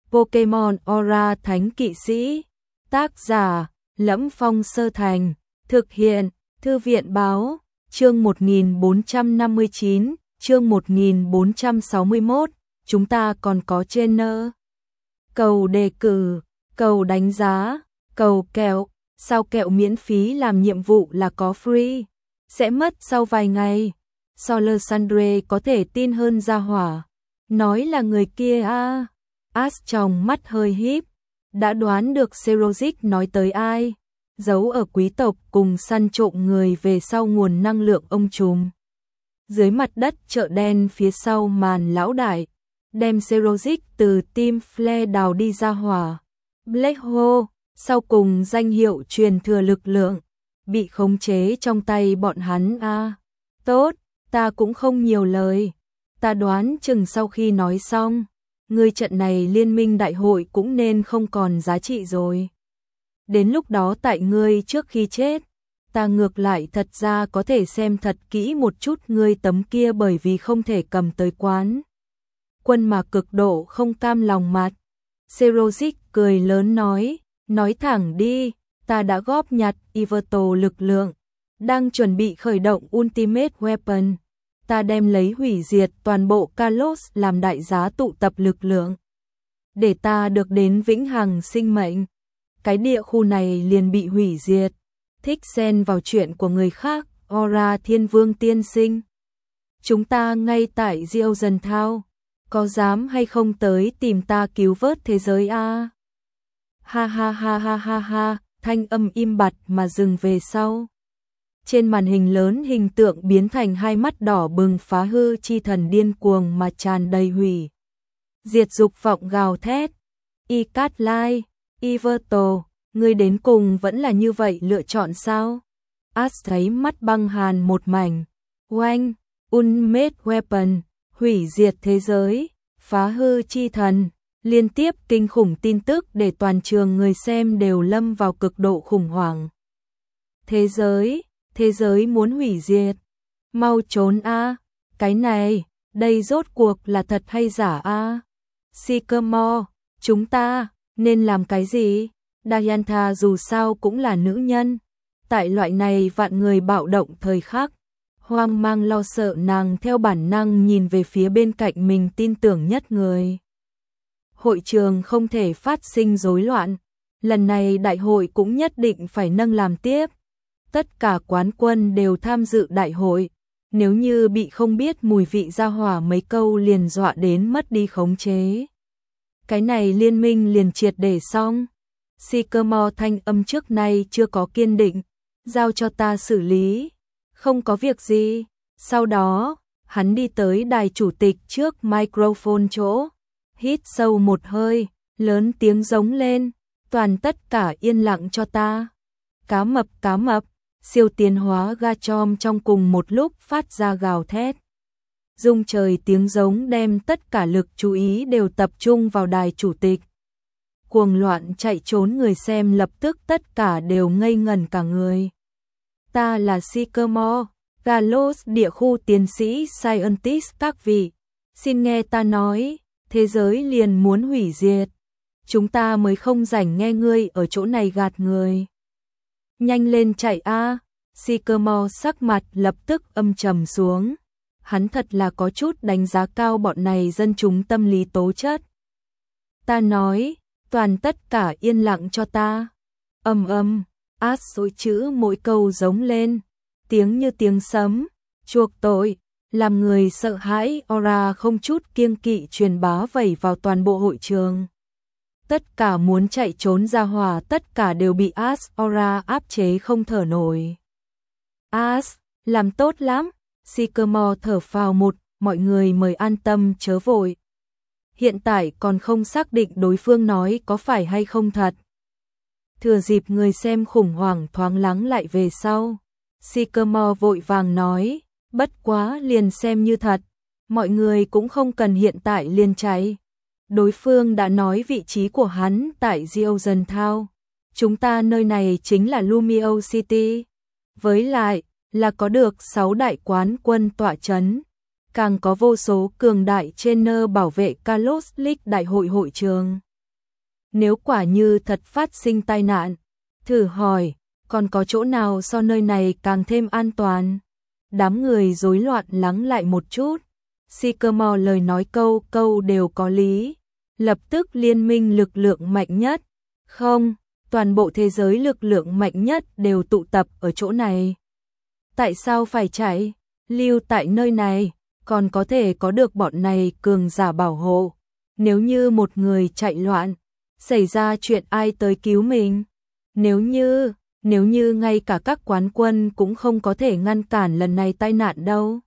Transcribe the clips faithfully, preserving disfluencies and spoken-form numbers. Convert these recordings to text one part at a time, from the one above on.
Pokemon Aura Thánh Kỵ Sĩ. Tác giả: Lẫm Phong Sơ Thành. Thực hiện: Thư viện Báo. Chương một nghìn bốn trăm năm mươi chín, chương một nghìn bốn trăm sáu mươi mốt, chúng ta còn có trainer. Cầu đề cử, cầu đánh giá, cầu kẹo, sao kẹo miễn phí làm nhiệm vụ là có free, sẽ mất sau vài ngày. Solersandre có thể tin hơn ra hỏa, nói là người kia a. As trong mắt hơi híp, đã đoán được Serozic nói tới ai, giấu ở quý tộc cùng săn trộm người về sau nguồn năng lượng ông trùm. Dưới mặt đất chợ đen phía sau màn lão đại, đem Serozic từ Team Flare đào đi ra hỏa. Black Hole, sau cùng danh hiệu truyền thừa lực lượng, bị khống chế trong tay bọn hắn a. À, tốt, ta cũng không nhiều lời. Ta đoán chừng sau khi nói xong, ngươi trận này liên minh đại hội cũng nên không còn giá trị rồi. Đến lúc đó tại ngươi trước khi chết, ta ngược lại thật ra có thể xem thật kỹ một chút ngươi tấm kia bởi vì không thể cầm tới quán quân mà cực độ không cam lòng mặt. Serozic cười lớn nói, nói thẳng đi, ta đã góp nhặt Iverto lực lượng, đang chuẩn bị khởi động Ultimate Weapon. Ta đem lấy hủy diệt toàn bộ Kalos làm đại giá tụ tập lực lượng, để ta được đến vĩnh hằng sinh mệnh. Cái địa khu này liền bị hủy diệt, thích xen vào chuyện của người khác, Aura Thiên Vương tiên sinh. Chúng ta ngay tại Diêu Dần Thao, có dám hay không tới tìm ta cứu vớt thế giới a? À? Ha ha ha ha ha ha, thanh âm im bặt mà dừng về sau. Trên màn hình lớn hình tượng biến thành hai mắt đỏ bừng phá hư chi thần điên cuồng mà tràn đầy hủy diệt dục vọng gào thét. Y Cát Lai, Iverto, ngươi đến cùng vẫn là như vậy lựa chọn sao? As thấy mắt băng hàn một mảnh. Oanh, Ultimate Weapon, hủy diệt thế giới, phá hư chi thần, liên tiếp kinh khủng tin tức để toàn trường người xem đều lâm vào cực độ khủng hoảng. Thế giới, thế giới muốn hủy diệt. Mau trốn a, à. Cái này, đây rốt cuộc là thật hay giả a? À? Sycamore, chúng ta nên làm cái gì? Diantha dù sao cũng là nữ nhân, tại loại này vạn người bạo động thời khắc, hoang mang lo sợ nàng theo bản năng nhìn về phía bên cạnh mình tin tưởng nhất người. Hội trường không thể phát sinh rối loạn, lần này đại hội cũng nhất định phải nâng làm tiếp. Tất cả quán quân đều tham dự đại hội, nếu như bị không biết mùi vị ra hỏa mấy câu liền dọa đến mất đi khống chế. Cái này liên minh liền triệt để xong. Sycamore thanh âm trước nay chưa có kiên định, giao cho ta xử lý, không có việc gì. Sau đó, hắn đi tới đài chủ tịch trước microphone chỗ, hít sâu một hơi, lớn tiếng giống lên, toàn tất cả yên lặng cho ta. Cá mập cá mập, siêu tiến hóa Garchomp trong cùng một lúc phát ra gào thét. Rung trời tiếng giống đem tất cả lực chú ý đều tập trung vào đài chủ tịch. Cuồng loạn chạy trốn người xem lập tức tất cả đều ngây ngẩn cả người. Ta là Sycamore, Kalos địa khu tiến sĩ Scientist các vị. Xin nghe ta nói, thế giới liền muốn hủy diệt. Chúng ta mới không rảnh nghe ngươi ở chỗ này gạt người. Nhanh lên chạy a! À. Sycamore sắc mặt lập tức âm trầm xuống. Hắn thật là có chút đánh giá cao bọn này dân chúng tâm lý tố chất. Ta nói, toàn tất cả yên lặng cho ta. Âm âm, As dối chữ mỗi câu giống lên, tiếng như tiếng sấm, chuộc tội, làm người sợ hãi aura không chút kiêng kỵ truyền bá vẩy vào toàn bộ hội trường. Tất cả muốn chạy trốn ra hỏa tất cả đều bị As aura áp chế không thở nổi. As, làm tốt lắm. Sycamore thở phào một, mọi người mời an tâm chớ vội. Hiện tại còn không xác định đối phương nói có phải hay không thật. Thừa dịp người xem khủng hoảng thoáng lắng lại về sau, Sycamore vội vàng nói, bất quá liền xem như thật, mọi người cũng không cần hiện tại liền cháy. Đối phương đã nói vị trí của hắn tại Diêu Dần Thao, chúng ta nơi này chính là Lumio City, với lại là có được sáu đại quán quân tọa chấn, càng có vô số cường đại trainer bảo vệ Kalos League đại hội hội trường. Nếu quả như thật phát sinh tai nạn, thử hỏi, còn có chỗ nào so nơi này càng thêm an toàn? Đám người rối loạn lắng lại một chút. Sycamore lời nói câu câu đều có lý. Lập tức liên minh lực lượng mạnh nhất. Không, toàn bộ thế giới lực lượng mạnh nhất đều tụ tập ở chỗ này. Tại sao phải chạy? Lưu tại nơi này, còn có thể có được bọn này cường giả bảo hộ. Nếu như một người chạy loạn, xảy ra chuyện ai tới cứu mình? Nếu như, nếu như ngay cả các quán quân cũng không có thể ngăn cản lần này tai nạn đâu.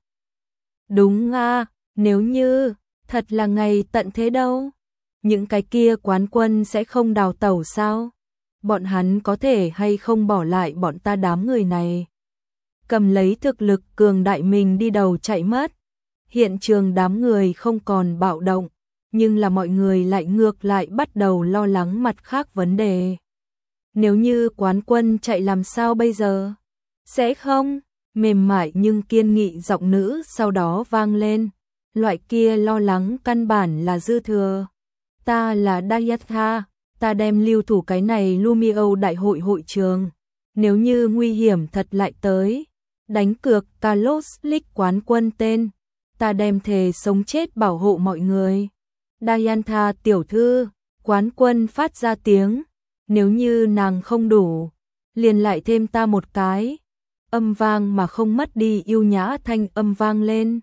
Đúng à, nếu như, thật là ngày tận thế đâu. Những cái kia quán quân sẽ không đào tẩu sao? Bọn hắn có thể hay không bỏ lại bọn ta đám người này? Cầm lấy thực lực cường đại mình đi đầu chạy mất. Hiện trường đám người không còn bạo động, nhưng là mọi người lại ngược lại bắt đầu lo lắng mặt khác vấn đề. Nếu như quán quân chạy làm sao bây giờ? Sẽ không? Mềm mại nhưng kiên nghị giọng nữ sau đó vang lên. Loại kia lo lắng căn bản là dư thừa. Ta là Dayatha, ta đem lưu thủ cái này Lumio đại hội hội trường. Nếu như nguy hiểm thật lại tới, đánh cược Carlos League quán quân tên, ta đem thề sống chết bảo hộ mọi người. Dayatha tiểu thư, quán quân phát ra tiếng, nếu như nàng không đủ, liền lại thêm ta một cái. Âm vang mà không mất đi yêu nhã thanh âm vang lên.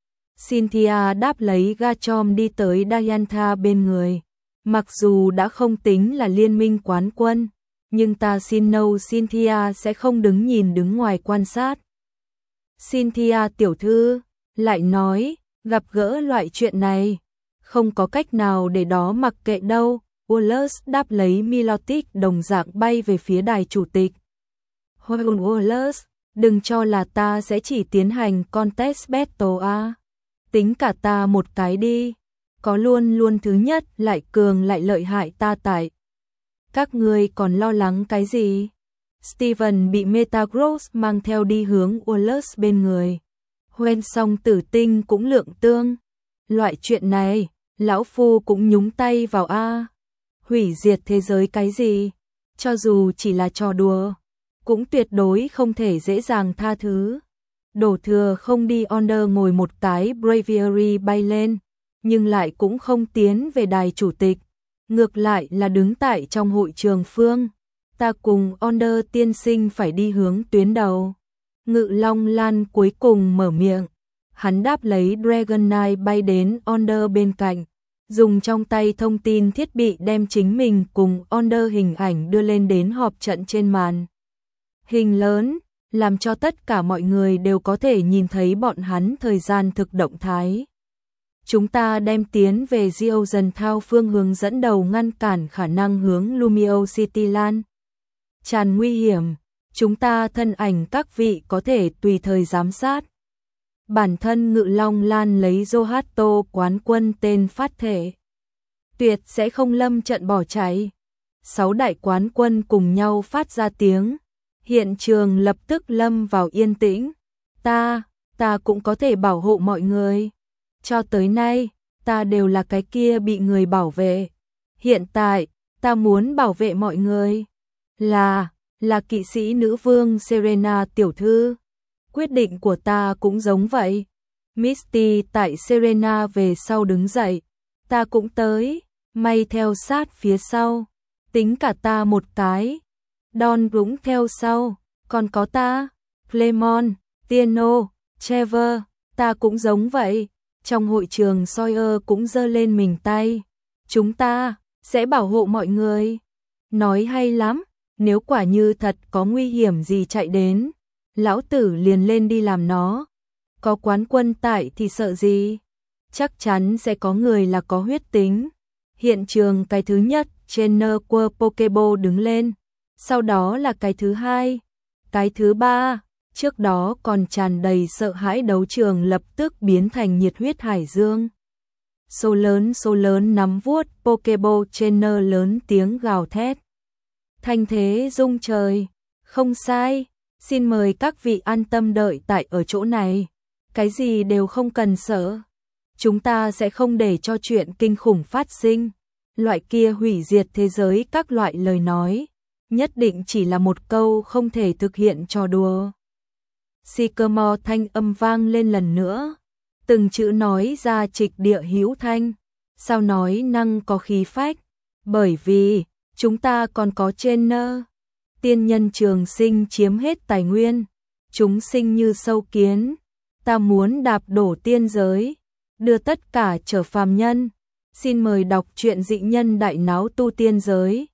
Cynthia đáp lấy ga chom đi tới Dayatha bên người. Mặc dù đã không tính là liên minh quán quân, nhưng ta xin nâu Cynthia sẽ không đứng nhìn đứng ngoài quan sát. Cynthia tiểu thư, lại nói, gặp gỡ loại chuyện này, không có cách nào để đó mặc kệ đâu. Wallace đáp lấy Milotic đồng dạng bay về phía đài chủ tịch. Wallace, đừng cho là ta sẽ chỉ tiến hành contest battle à. Tính cả ta một cái đi. Có luôn luôn thứ nhất lại cường lại lợi hại ta tại. Các ngươi còn lo lắng cái gì? Steven bị Metagross mang theo đi hướng Wallace bên người. Hoen song tử tinh cũng lượng tương. Loại chuyện này, lão phu cũng nhúng tay vào a. Hủy diệt thế giới cái gì? Cho dù chỉ là trò đùa, cũng tuyệt đối không thể dễ dàng tha thứ. Đổ thừa không đi Onder ngồi một cái Braviary bay lên, nhưng lại cũng không tiến về đài chủ tịch, ngược lại là đứng tại trong hội trường phương. Ta cùng Onder tiên sinh phải đi hướng tuyến đầu. Ngự Long Lan cuối cùng mở miệng, hắn đáp lấy Dragon Knight bay đến Onder bên cạnh, dùng trong tay thông tin thiết bị đem chính mình cùng Onder hình ảnh đưa lên đến họp trận trên màn hình lớn, làm cho tất cả mọi người đều có thể nhìn thấy bọn hắn thời gian thực động thái. Chúng ta đem tiến về Geogen Thao phương hướng dẫn đầu ngăn cản khả năng hướng Lumio City lan tràn nguy hiểm. Chúng ta thân ảnh các vị có thể tùy thời giám sát. Bản thân Ngự Long Lan lấy Zohato quán quân tên phát thể, tuyệt sẽ không lâm trận bỏ chạy. Sáu đại quán quân cùng nhau phát ra tiếng. Hiện trường lập tức lâm vào yên tĩnh. Ta, ta cũng có thể bảo hộ mọi người. Cho tới nay, ta đều là cái kia bị người bảo vệ. Hiện tại, ta muốn bảo vệ mọi người. Là, là kỵ sĩ nữ vương Serena tiểu thư. Quyết định của ta cũng giống vậy. Misty tại Serena về sau đứng dậy. Ta cũng tới, may theo sát phía sau. Tính cả ta một cái. Don cũng theo sau, còn có ta, Clemon, Tieno, Trevor, ta cũng giống vậy. Trong hội trường Sawyer cũng giơ lên mình tay. Chúng ta sẽ bảo hộ mọi người. Nói hay lắm, nếu quả như thật có nguy hiểm gì chạy đến, lão tử liền lên đi làm nó. Có quán quân tại thì sợ gì? Chắc chắn sẽ có người là có huyết tính. Hiện trường cái thứ nhất, trainer của Pokeball đứng lên. Sau đó là cái thứ hai, cái thứ ba, trước đó còn tràn đầy sợ hãi đấu trường lập tức biến thành nhiệt huyết hải dương. Số lớn số lớn nắm vuốt Pokeball trainer lớn tiếng gào thét. Thanh thế rung trời, không sai, xin mời các vị an tâm đợi tại ở chỗ này, cái gì đều không cần sợ. Chúng ta sẽ không để cho chuyện kinh khủng phát sinh. loại kia hủy diệt thế giới các loại lời nói, nhất định chỉ là một câu không thể thực hiện trò đùa. Sycamore thanh âm vang lên lần nữa, từng chữ nói ra trịch địa hữu thanh, sao nói năng có khí phách, bởi vì chúng ta còn có trên nơ. Tiên nhân trường sinh chiếm hết tài nguyên, chúng sinh như sâu kiến, ta muốn đạp đổ tiên giới, đưa tất cả trở phàm nhân. Xin mời đọc truyện Dị Nhân Đại Náo Tu Tiên Giới.